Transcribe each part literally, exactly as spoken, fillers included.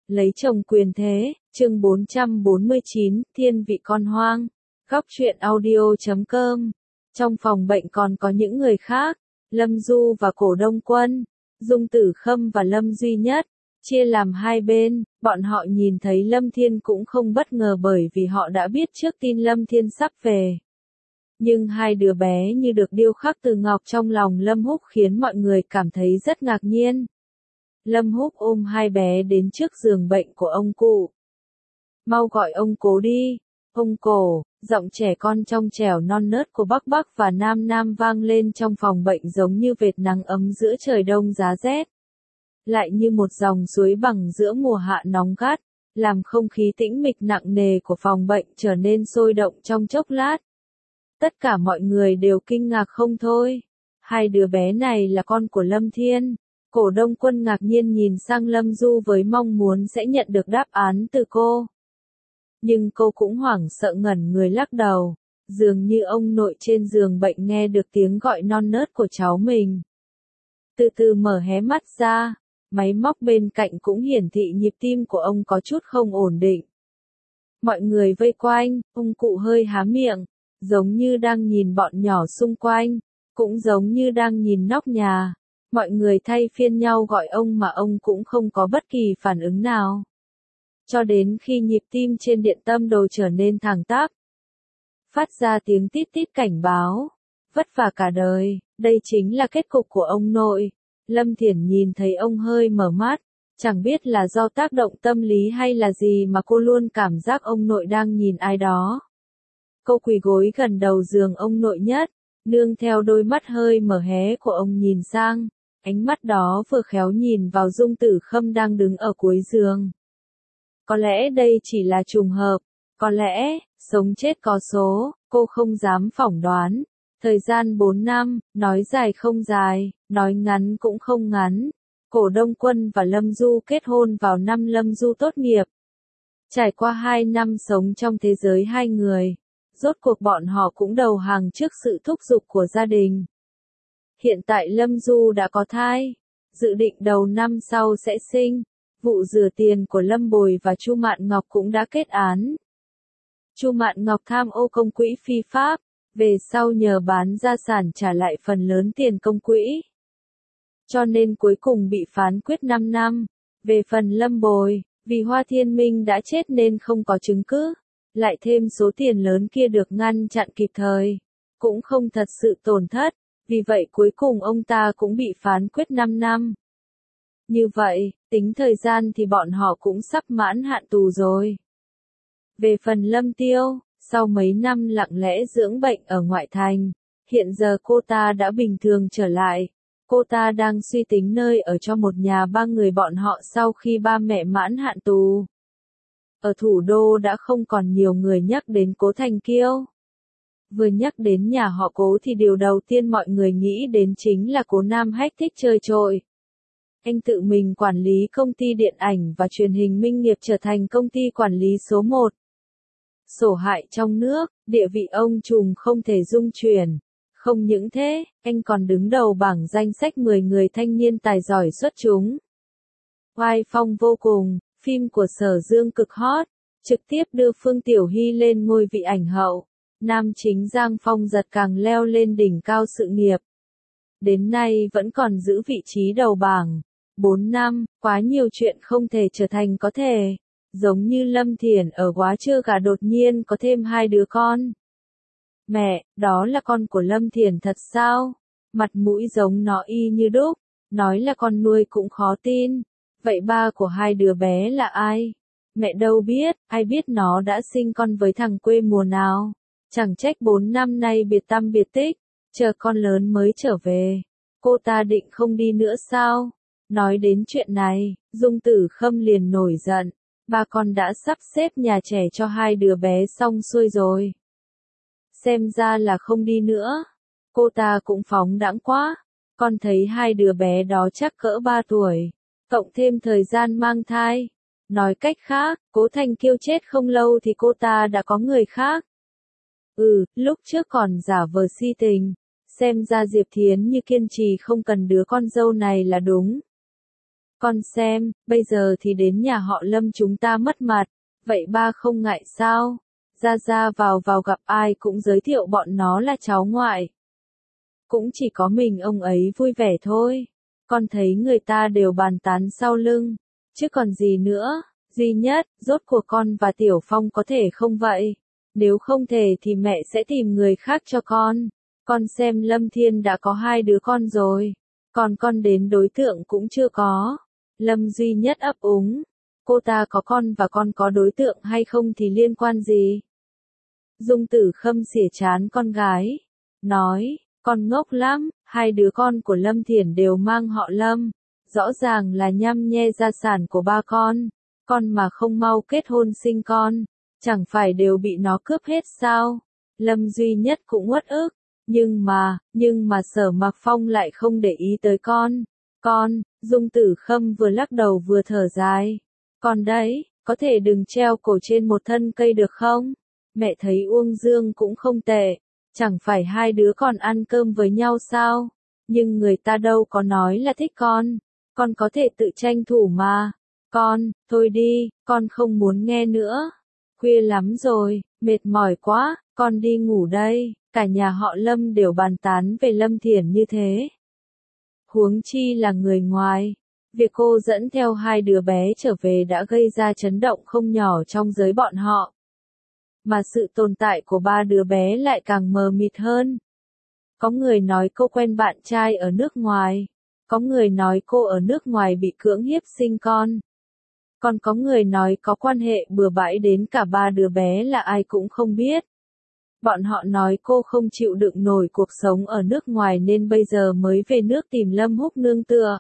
Lấy chồng quyền thế, chương bốn trăm bốn mươi chín, thiên vị con hoang. Góc truyện audio chấm com. Trong phòng bệnh còn có những người khác, Lâm Du và Cổ Đông Quân, Dung Tử Khâm và Lâm Duy Nhất, chia làm hai bên. Bọn họ nhìn thấy Lâm Thiên cũng không bất ngờ bởi vì họ đã biết trước tin Lâm Thiên sắp về. Nhưng hai đứa bé như được điêu khắc từ ngọc trong lòng Lâm Húc khiến mọi người cảm thấy rất ngạc nhiên. Lâm Húc ôm hai bé đến trước giường bệnh của ông cụ. Mau gọi ông Cố đi, ông Cổ, giọng trẻ con trong trẻo non nớt của Bắc Bắc và Nam Nam vang lên trong phòng bệnh giống như vệt nắng ấm giữa trời đông giá rét. Lại như một dòng suối bằng giữa mùa hạ nóng gắt, làm không khí tĩnh mịch nặng nề của phòng bệnh trở nên sôi động trong chốc lát. Tất cả mọi người đều kinh ngạc không thôi. Hai đứa bé này là con của Lâm Thiên. Cổ Đông Quân ngạc nhiên nhìn sang Lâm Du với mong muốn sẽ nhận được đáp án từ cô. Nhưng cô cũng hoảng sợ ngẩn người lắc đầu, dường như ông nội trên giường bệnh nghe được tiếng gọi non nớt của cháu mình. Từ từ mở hé mắt ra, máy móc bên cạnh cũng hiển thị nhịp tim của ông có chút không ổn định. Mọi người vây quanh, ông cụ hơi há miệng, giống như đang nhìn bọn nhỏ xung quanh, cũng giống như đang nhìn nóc nhà. Mọi người thay phiên nhau gọi ông mà ông cũng không có bất kỳ phản ứng nào. Cho đến khi nhịp tim trên điện tâm đồ trở nên thẳng tắp, phát ra tiếng tít tít cảnh báo. Vất vả cả đời, đây chính là kết cục của ông nội. Lâm Thiển nhìn thấy ông hơi mở mắt, chẳng biết là do tác động tâm lý hay là gì mà cô luôn cảm giác ông nội đang nhìn ai đó. Cô quỳ gối gần đầu giường ông nội Nhất, nương theo đôi mắt hơi mở hé của ông nhìn sang, ánh mắt đó vừa khéo nhìn vào Dung Tử Khâm đang đứng ở cuối giường. Có lẽ đây chỉ là trùng hợp, có lẽ, sống chết có số, cô không dám phỏng đoán. Thời gian bốn năm, nói dài không dài, nói ngắn cũng không ngắn. Cổ Đông Quân và Lâm Du kết hôn vào năm Lâm Du tốt nghiệp. Trải qua hai năm sống trong thế giới hai người, rốt cuộc bọn họ cũng đầu hàng trước sự thúc giục của gia đình. Hiện tại Lâm Du đã có thai, dự định đầu năm sau sẽ sinh. Vụ rửa tiền của Lâm Bồi và Chu Mạn Ngọc cũng đã kết án. Chu Mạn Ngọc tham ô công quỹ phi pháp, về sau nhờ bán gia sản trả lại phần lớn tiền công quỹ. Cho nên cuối cùng bị phán quyết năm năm. Về phần Lâm Bồi, vì Hoa Thiên Minh đã chết nên không có chứng cứ, lại thêm số tiền lớn kia được ngăn chặn kịp thời, cũng không thật sự tổn thất, vì vậy cuối cùng ông ta cũng bị phán quyết năm năm. Như vậy, tính thời gian thì bọn họ cũng sắp mãn hạn tù rồi. Về phần Lâm Tiêu, sau mấy năm lặng lẽ dưỡng bệnh ở ngoại thành, hiện giờ cô ta đã bình thường trở lại. Cô ta đang suy tính nơi ở cho một nhà ba người bọn họ sau khi ba mẹ mãn hạn tù. Ở thủ đô đã không còn nhiều người nhắc đến Cố Thành Kiêu. Vừa nhắc đến nhà họ Cố thì điều đầu tiên mọi người nghĩ đến chính là Cố Nam Hách thích chơi trội. Anh tự mình quản lý công ty điện ảnh và truyền hình Minh Nghiệp trở thành công ty quản lý số một. Sổ hại trong nước, địa vị ông trùm không thể dung chuyển. Không những thế, anh còn đứng đầu bảng danh sách mười người thanh niên tài giỏi xuất chúng. Oai phong vô cùng, phim của Sở Dương cực hot, trực tiếp đưa Phương Tiểu Hy lên ngôi vị ảnh hậu. Nam chính Giang Phong Giật càng leo lên đỉnh cao sự nghiệp. Đến nay vẫn còn giữ vị trí đầu bảng. Bốn năm, quá nhiều chuyện không thể trở thành có thể. Giống như Lâm Thiển ở Quá Trưa Gà đột nhiên có thêm hai đứa con. Mẹ, đó là con của Lâm Thiển thật sao? Mặt mũi giống nó y như đúc, nói là con nuôi cũng khó tin. Vậy ba của hai đứa bé là ai? Mẹ đâu biết, ai biết nó đã sinh con với thằng quê mùa nào? Chẳng trách bốn năm nay biệt tăm biệt tích, chờ con lớn mới trở về. Cô ta định không đi nữa sao? Nói đến chuyện này, Dung Tử Khâm liền nổi giận. Ba con đã sắp xếp nhà trẻ cho hai đứa bé xong xuôi rồi. Xem ra là không đi nữa. Cô ta cũng phóng đãng quá. Con thấy hai đứa bé đó chắc cỡ ba tuổi. Cộng thêm thời gian mang thai. Nói cách khác, Cố Thành Kiêu chết không lâu thì cô ta đã có người khác. Ừ, lúc trước còn giả vờ si tình. Xem ra Diệp Thiến như kiên trì không cần đứa con dâu này là đúng. Con xem, bây giờ thì đến nhà họ Lâm chúng ta mất mặt, vậy ba không ngại sao? Ra ra vào vào gặp ai cũng giới thiệu bọn nó là cháu ngoại. Cũng chỉ có mình ông ấy vui vẻ thôi. Con thấy người ta đều bàn tán sau lưng, chứ còn gì nữa. Duy Nhất, rốt cuộc con và Tiểu Phong có thể không vậy? Nếu không thể thì mẹ sẽ tìm người khác cho con. Con xem Lâm Thiên đã có hai đứa con rồi, còn con đến đối tượng cũng chưa có. Lâm Duy Nhất ấp úng. Cô ta có con và con có đối tượng hay không thì liên quan gì? Dung Tử Khâm xỉa chán con gái, nói, con ngốc lắm, hai đứa con của Lâm Thiển đều mang họ Lâm, rõ ràng là nhăm nhe gia sản của ba con, con mà không mau kết hôn sinh con, chẳng phải đều bị nó cướp hết sao? Lâm Duy Nhất cũng uất ức, nhưng mà, nhưng mà Sở Mạc Phong lại không để ý tới con. Con, Dung Tử Khâm vừa lắc đầu vừa thở dài. Con đấy, có thể đừng treo cổ trên một thân cây được không? Mẹ thấy Uông Dương cũng không tệ, chẳng phải hai đứa còn ăn cơm với nhau sao? Nhưng người ta đâu có nói là thích con, con có thể tự tranh thủ mà. Con, thôi đi, con không muốn nghe nữa. Khuya lắm rồi, mệt mỏi quá, con đi ngủ đây. Cả nhà họ Lâm đều bàn tán về Lâm Thiển như thế. Huống chi là người ngoài. Việc cô dẫn theo hai đứa bé trở về đã gây ra chấn động không nhỏ trong giới bọn họ. Mà sự tồn tại của ba đứa bé lại càng mờ mịt hơn. Có người nói cô quen bạn trai ở nước ngoài. Có người nói cô ở nước ngoài bị cưỡng hiếp sinh con. Còn có người nói có quan hệ bừa bãi đến cả ba đứa bé là ai cũng không biết. Bọn họ nói cô không chịu đựng nổi cuộc sống ở nước ngoài nên bây giờ mới về nước tìm Lâm Húc nương tựa.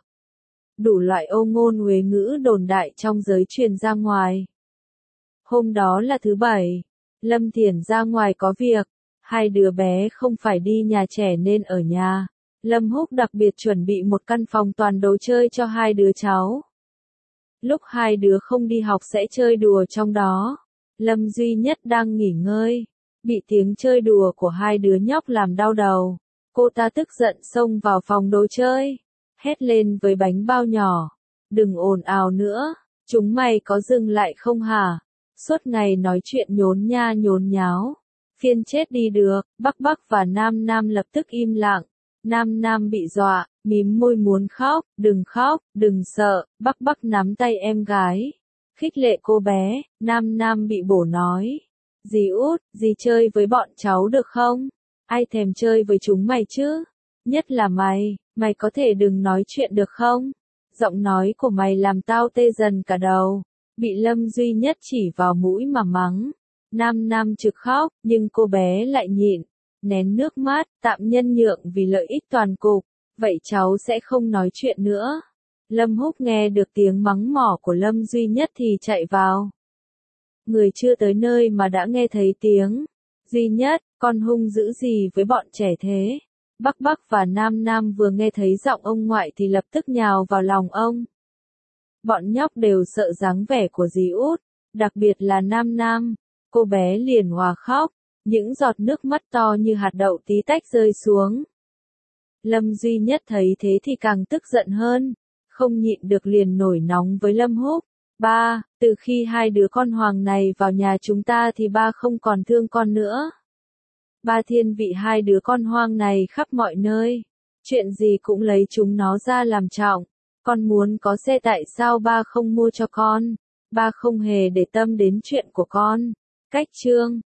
Đủ loại ô ngôn uế ngữ đồn đại trong giới truyền ra ngoài. Hôm đó là thứ bảy, Lâm Thiển ra ngoài có việc, hai đứa bé không phải đi nhà trẻ nên ở nhà. Lâm Húc đặc biệt chuẩn bị một căn phòng toàn đồ chơi cho hai đứa cháu. Lúc hai đứa không đi học sẽ chơi đùa trong đó. Lâm Duy Nhất đang nghỉ ngơi, bị tiếng chơi đùa của hai đứa nhóc làm đau đầu. Cô ta tức giận xông vào phòng đồ chơi, hét lên với bánh bao nhỏ. Đừng ồn ào nữa, chúng mày có dừng lại không hả? Suốt ngày nói chuyện nhốn nha nhốn nháo. Phiên chết đi được, Bắc Bắc và Nam Nam lập tức im lặng. Nam Nam bị dọa, mím môi muốn khóc, đừng khóc, đừng sợ, Bắc Bắc nắm tay em gái. Khích lệ cô bé, Nam Nam bị bổ nói. Dì út, dì chơi với bọn cháu được không? Ai thèm chơi với chúng mày chứ? Nhất là mày, mày có thể đừng nói chuyện được không? Giọng nói của mày làm tao tê dần cả đầu. Bị Lâm Duy Nhất chỉ vào mũi mà mắng. Nam Nam trực khóc, nhưng cô bé lại nhịn, nén nước mắt, tạm nhân nhượng vì lợi ích toàn cục. Vậy cháu sẽ không nói chuyện nữa. Lâm Húc nghe được tiếng mắng mỏ của Lâm Duy Nhất thì chạy vào. Người chưa tới nơi mà đã nghe thấy tiếng. Duy Nhất, con hung dữ gì với bọn trẻ thế? Bắc Bắc và Nam Nam vừa nghe thấy giọng ông ngoại thì lập tức nhào vào lòng ông. Bọn nhóc đều sợ dáng vẻ của dì út, đặc biệt là Nam Nam. Cô bé liền hòa khóc, những giọt nước mắt to như hạt đậu tí tách rơi xuống. Lâm Duy Nhất thấy thế thì càng tức giận hơn, không nhịn được liền nổi nóng với Lâm Húc. Ba, từ khi hai đứa con hoàng này vào nhà chúng ta thì ba không còn thương con nữa. Ba thiên vị hai đứa con hoang này khắp mọi nơi. Chuyện gì cũng lấy chúng nó ra làm trọng. Con muốn có xe tại sao ba không mua cho con? Ba không hề để tâm đến chuyện của con. Cách chương